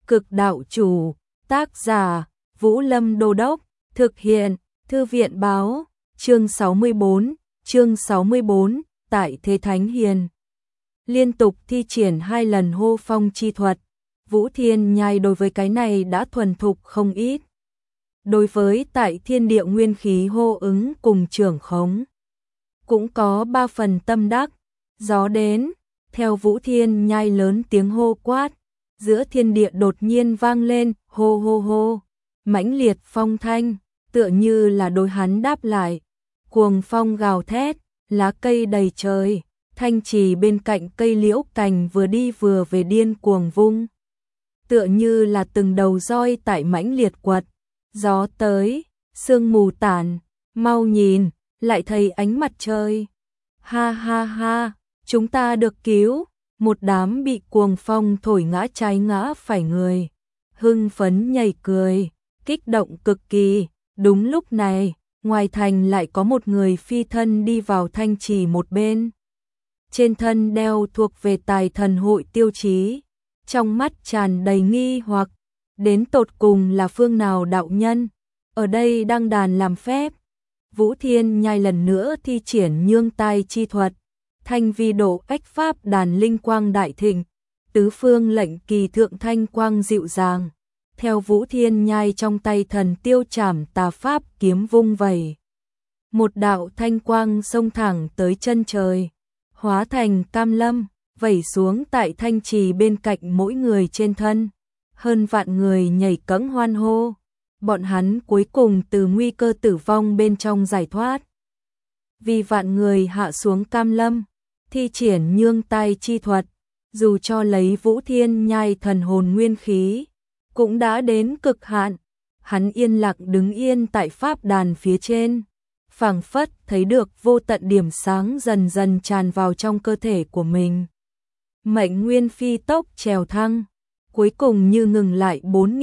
Cực đạo chủ, tác giả, Vũ Lâm Đô Đốc, thực hiện, Thư viện báo, chương 64, tại Thế Thánh Hiền. Liên tục thi triển 2 lần hô phong chi thuật, Vũ Thiên Nhai đối với cái này đã thuần thục không ít. Đối với tại thiên địa nguyên khí hô ứng cùng trưởng khống, cũng có 3 phần tâm đắc. Gió đến, theo Vũ Thiên Nhai lớn tiếng hô quát, giữa thiên địa đột nhiên vang lên hô hô hô, mãnh liệt phong thanh, tựa như là đối hắn đáp lại. Cuồng phong gào thét, lá cây đầy trời, thanh trì bên cạnh cây liễu cành vừa đi vừa về điên cuồng vung, tựa như là từng đầu roi tại mãnh liệt quật. Gió tới, sương mù tản, mau nhìn, lại thấy ánh mặt trời. Ha ha ha, chúng ta được cứu. Một đám bị cuồng phong thổi ngã trái ngã phải người, hưng phấn nhảy cười, kích động cực kỳ. Đúng lúc này, ngoài thành lại có một người phi thân đi vào thanh trì một bên. Trên thân đeo thuộc về tài thần hội tiêu chí, trong mắt tràn đầy nghi hoặc, đến tột cùng là phương nào đạo nhân, ở đây đăng đàn làm phép. Vũ Thiên Nhai lần nữa thi triển nhương tai chi thuật, thanh vi độ ách pháp đàn linh quang đại thịnh, tứ phương lệnh kỳ thượng thanh quang dịu dàng. Theo Vũ Thiên Nhai trong tay thần tiêu trảm tà pháp kiếm vung vẩy, một đạo thanh quang xông thẳng tới chân trời, hóa thành cam lâm, vẩy xuống tại thanh trì bên cạnh mỗi người trên thân. Hơn vạn người nhảy cẫng hoan hô, bọn hắn cuối cùng từ nguy cơ tử vong bên trong giải thoát. Vì vạn người hạ xuống cam lâm, thi triển nhương tai chi thuật, dù cho lấy Vũ Thiên Nhai thần hồn nguyên khí, cũng đã đến cực hạn. Hắn yên lặng đứng yên tại pháp đàn phía trên, phảng phất thấy được vô tận điểm sáng dần dần tràn vào trong cơ thể của mình. Mệnh nguyên phi tốc trèo thăng, cuối cùng như ngừng lại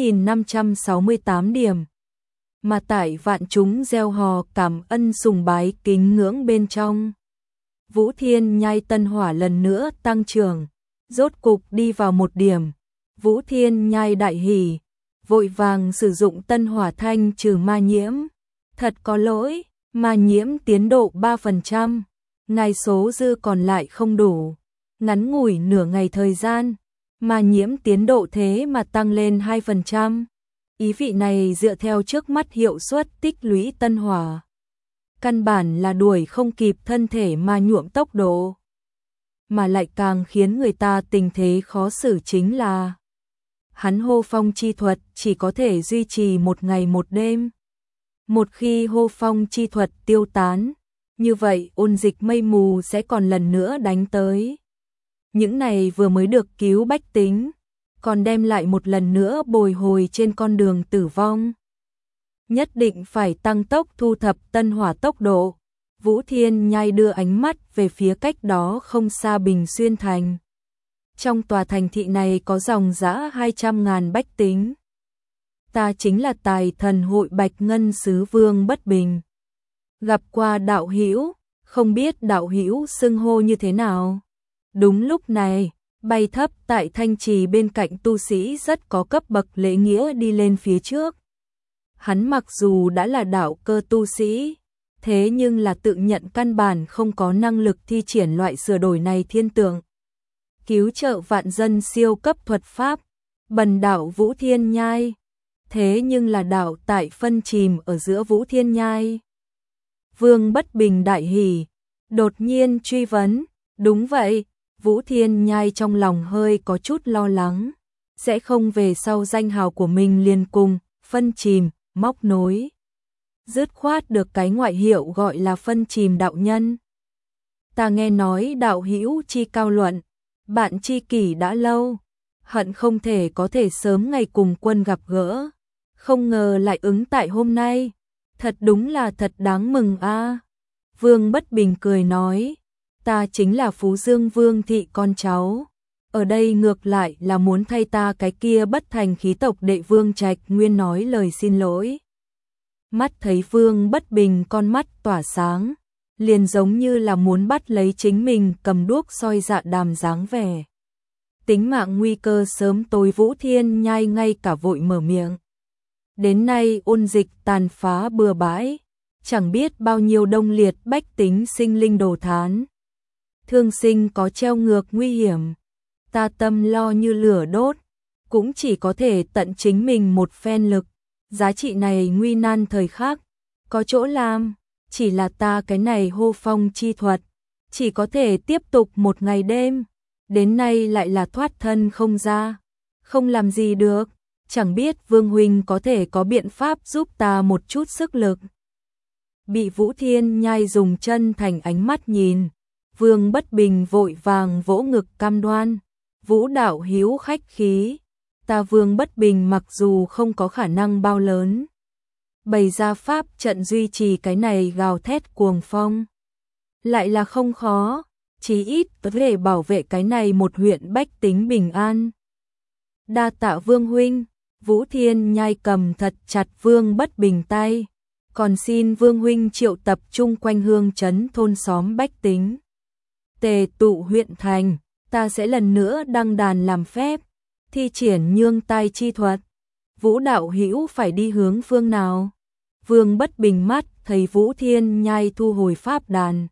4.568 điểm. Mà tại vạn chúng gieo hò cảm ân sùng bái kính ngưỡng bên trong, Vũ Thiên Nhai tân hỏa lần nữa tăng trưởng, rốt cục đi vào 1 điểm. Vũ Thiên Nhai đại hỉ, vội vàng sử dụng tân hỏa thanh trừ ma nhiễm. Thật có lỗi, ma nhiễm tiến độ 3%, ngài số dư còn lại không đủ. Ngắn ngủi nửa ngày thời gian, ma nhiễm tiến độ thế mà tăng lên 2%. Ý vị này dựa theo trước mắt hiệu suất tích lũy tân hỏa, căn bản là đuổi không kịp thân thể ma nhuộm tốc độ. Mà lại càng khiến người ta tình thế khó xử chính là hắn hô phong chi thuật chỉ có thể duy trì 1 ngày 1 đêm. Một khi hô phong chi thuật tiêu tán, như vậy ôn dịch mây mù sẽ còn lần nữa đánh tới. Những này vừa mới được cứu bách tính, còn đem lại một lần nữa bồi hồi trên con đường tử vong. Nhất định phải tăng tốc thu thập tân hỏa tốc độ. Vũ Thiên Nhai đưa ánh mắt về phía cách đó không xa Bình Xuyên Thành. Trong tòa thành thị này có dòng dã 200.000 bách tính. Ta chính là tài thần hội Bạch Ngân Sứ Vương Bất Bình. Gặp qua đạo hữu, không biết đạo hữu xưng hô như thế nào. Đúng lúc này, bay thấp tại thanh trì bên cạnh tu sĩ rất có cấp bậc lễ nghĩa đi lên phía trước. Hắn mặc dù đã là đạo cơ tu sĩ, thế nhưng là tự nhận căn bản không có năng lực thi triển loại sửa đổi này thiên tượng. Cứu trợ vạn dân siêu cấp thuật pháp, bần đạo Vũ Thiên Nhai. Thế nhưng là đạo tại phân chìm ở giữa Vũ Thiên Nhai. Vương Bất Bình đại hỉ, đột nhiên truy vấn, đúng vậy. Vũ Thiên Nhai trong lòng hơi có chút lo lắng, sẽ không về sau danh hào của mình liền cùng phân chìm, móc nối. Dứt khoát được cái ngoại hiệu gọi là phân chìm đạo nhân. Ta nghe nói đạo hữu chi cao luận, bạn chi kỷ đã lâu, hận không thể có thể sớm ngày cùng quân gặp gỡ, không ngờ lại ứng tại hôm nay, thật đúng là thật đáng mừng a. Vương Bất Bình cười nói, ta chính là Phú Dương Vương thị con cháu, ở đây ngược lại là muốn thay ta cái kia bất thành khí tộc đệ Vương Trạch Nguyên nói lời xin lỗi. Mắt thấy Vương Bất Bình con mắt tỏa sáng, liền giống như là muốn bắt lấy chính mình cầm đuốc soi dạ đàm dáng vẻ. tính mạng nguy cơ sớm tối Vũ Thiên Nhai ngay cả vội mở miệng. Đến nay ôn dịch tàn phá bừa bãi, chẳng biết bao nhiêu đông liệt bách tính sinh linh đồ thán. Thương sinh có treo ngược nguy hiểm, ta tâm lo như lửa đốt, cũng chỉ có thể tận chính mình một phen lực, giá trị này nguy nan thời khắc, có chỗ làm, chỉ là ta cái này hô phong chi thuật, chỉ có thể tiếp tục một ngày đêm, đến nay lại là thoát thân không ra, không làm gì được, chẳng biết Vương huynh có thể có biện pháp giúp ta một chút sức lực. Bị Vũ Thiên Nhai dùng chân thành ánh mắt nhìn, Vương Bất Bình vội vàng vỗ ngực cam đoan, Vũ đạo hữu khách khí, ta Vương Bất Bình mặc dù không có khả năng bao lớn, bày ra pháp trận duy trì cái này gào thét cuồng phong, lại là không khó, chí ít có thể bảo vệ cái này một huyện bách tính bình an. Đa tạ Vương huynh, Vũ Thiên Nhai cầm thật chặt Vương Bất Bình tay, còn xin Vương huynh triệu tập chung quanh hương trấn thôn xóm bách tính. Tề tụ huyện thành, ta sẽ lần nữa đăng đàn làm phép, thi triển nhương tai chi thuật. Vũ đạo hữu phải đi hướng phương nào? Vương Bất Bình mắt thấy Vũ Thiên Nhai thu hồi pháp đàn,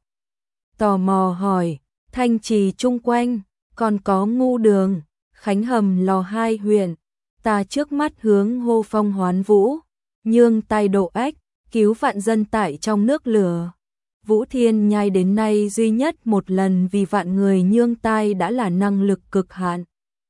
tò mò hỏi, Thanh Trì chung quanh, còn có Ngu Đường, Khánh Hầm Lò hai huyện, ta trước mắt hướng hô phong hoán vũ, nhương tai độ ách, cứu vạn dân tại trong nước lửa. Vũ Thiên Nhai đến nay duy nhất một lần vì vạn người nhương tai đã là năng lực cực hạn,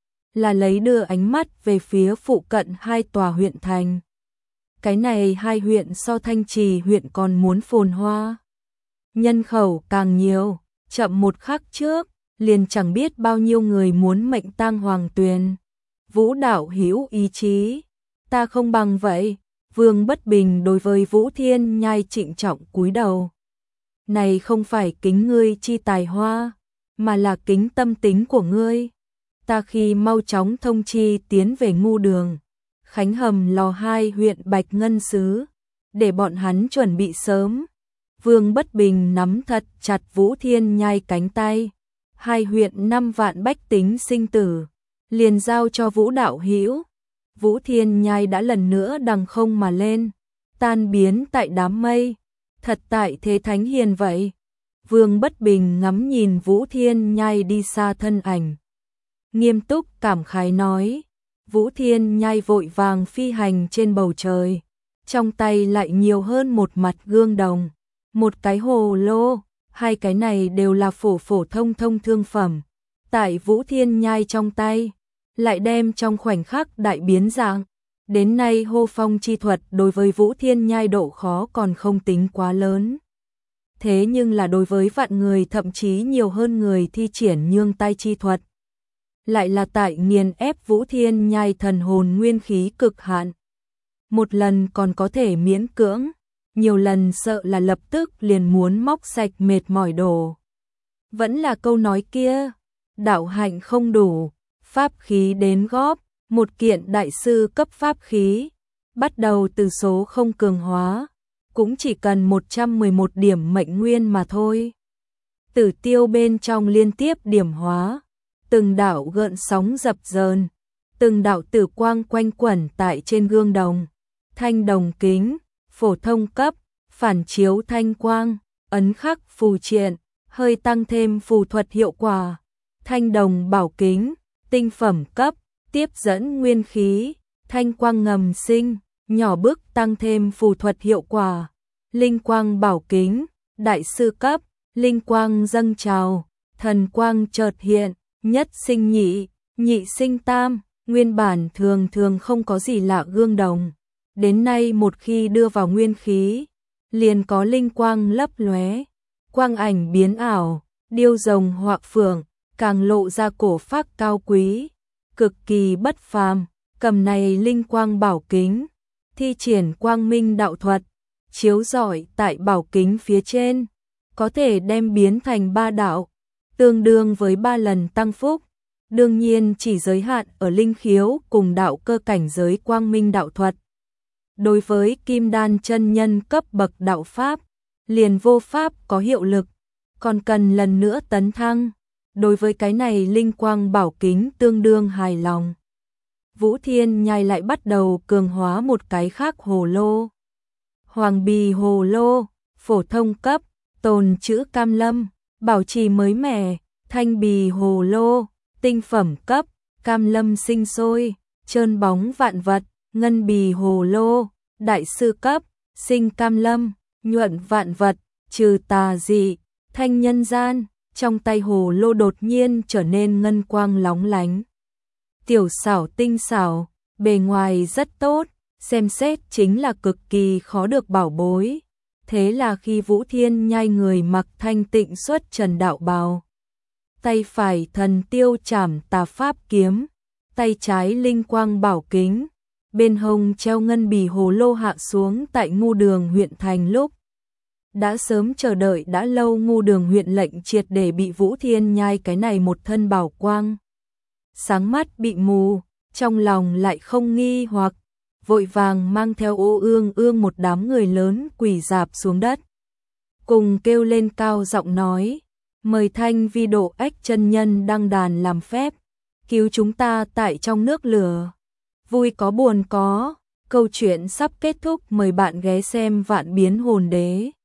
là lấy đưa ánh mắt về phía phụ cận hai tòa huyện thành. Cái này hai huyện so Thanh Trì huyện còn muốn phồn hoa. Nhân khẩu càng nhiều, chậm một khắc trước, liền chẳng biết bao nhiêu người muốn mệnh tang hoàng tuyền. Vũ đạo hữu ý chí, ta không bằng vậy. Vương Bất Bình đối với Vũ Thiên Nhai trịnh trọng cúi đầu. Này không phải kính ngươi chi tài hoa, mà là kính tâm tính của ngươi. Ta khi mau chóng thông chi tiến về Ngu Đường, Khánh Hầm Lò hai huyện Bạch Ngân Xứ, để bọn hắn chuẩn bị sớm. Vương Bất Bình nắm thật chặt Vũ Thiên Nhai cánh tay. Hai huyện 5 vạn bách tính sinh tử, liền giao cho Vũ đạo hữu. Vũ Thiên Nhai đã lần nữa đằng không mà lên, tan biến tại đám mây, thật tại thế thánh hiền vậy. Vương Bất Bình ngắm nhìn Vũ Thiên Nhai đi xa thân ảnh, nghiêm túc cảm khái nói, Vũ Thiên Nhai vội vàng phi hành trên bầu trời, trong tay lại nhiều hơn một mặt gương đồng, một cái hồ lô, hai cái này đều là phổ phổ thông thông thương phẩm, tại Vũ Thiên Nhai trong tay, lại đem trong khoảnh khắc đại biến dạng. Đến nay hô phong chi thuật đối với Vũ Thiên Nhai độ khó còn không tính quá lớn. Thế nhưng là đối với vạn người thậm chí nhiều hơn người thi triển nhương tai chi thuật, lại là tại nghiền ép Vũ Thiên Nhai thần hồn nguyên khí cực hạn. Một lần còn có thể miễn cưỡng, nhiều lần sợ là lập tức liền muốn móc sạch mệt mỏi đổ. Vẫn là câu nói kia, đạo hạnh không đủ, pháp khí đến góp, một kiện đại sư cấp pháp khí, bắt đầu từ số không cường hóa, cũng chỉ cần 111 điểm mệnh nguyên mà thôi. Tử tiêu bên trong liên tiếp điểm hóa, từng đạo gợn sóng dập dờn, từng đạo tử quang quanh quẩn tại trên gương đồng, thanh đồng kính, phổ thông cấp, phản chiếu thanh quang, ấn khắc phù triện, hơi tăng thêm phù thuật hiệu quả, thanh đồng bảo kính, tinh phẩm cấp, tiếp dẫn nguyên khí, thanh quang ngầm sinh, nhỏ bước tăng thêm phù thuật hiệu quả, linh quang bảo kính, đại sư cấp, linh quang dâng trào, thần quang chợt hiện, nhất sinh nhị, nhị sinh tam, nguyên bản thường thường không có gì lạ gương đồng. Đến nay một khi đưa vào nguyên khí, liền có linh quang lấp lóe, quang ảnh biến ảo, điêu rồng hoặc phượng, càng lộ ra cổ phác cao quý, cực kỳ bất phàm. Cầm này linh quang bảo kính, thi triển quang minh đạo thuật, chiếu rọi tại bảo kính phía trên, có thể đem biến thành 3 đạo, tương đương với 3 lần tăng phúc. Đương nhiên chỉ giới hạn ở linh khiếu cùng đạo cơ cảnh giới quang minh đạo thuật. Đối với kim đan chân nhân cấp bậc đạo pháp, liền vô pháp có hiệu lực, còn cần lần nữa tấn thăng. đối với cái này linh quang bảo kính tương đương hài lòng. Vũ Thiên Nhai lại bắt đầu cường hóa một cái khác hồ lô. Hoàng bì hồ lô, phổ thông cấp, tồn trữ cam lâm, bảo trì mới mẻ, thanh bì hồ lô, tinh phẩm cấp, cam lâm sinh sôi, trơn bóng vạn vật, ngân bì hồ lô, đại sư cấp, sinh cam lâm, nhuận vạn vật, trừ tà dị, thanh nhân gian. Trong tay hồ lô đột nhiên trở nên ngân quang lóng lánh. Tiểu xảo tinh xảo, bề ngoài rất tốt, xem xét chính là cực kỳ khó được bảo bối. Thế là khi Vũ Thiên Nhai người mặc thanh tịnh xuất trần đạo bào, tay phải thần tiêu trảm tà pháp kiếm, tay trái linh quang bảo kính, bên hông treo ngân bì hồ lô hạ xuống tại Ngu Đường huyện thành lúc. Đã sớm chờ đợi đã lâu, Ngu Đường huyện lệnh triệt để bị Vũ Thiên Nhai cái này một thân bảo quang sáng mắt bị mù, trong lòng lại không nghi hoặc, vội vàng mang theo Ô Ương Ương một đám người lớn quỳ rạp xuống đất, cùng kêu lên cao giọng nói: mời Thanh Vi Độ Ách chân nhân đăng đàn làm phép, cứu chúng ta tại trong nước lửa. Vui có buồn có, câu chuyện sắp kết thúc, mời bạn ghé xem Vạn Biến Hồn Đế.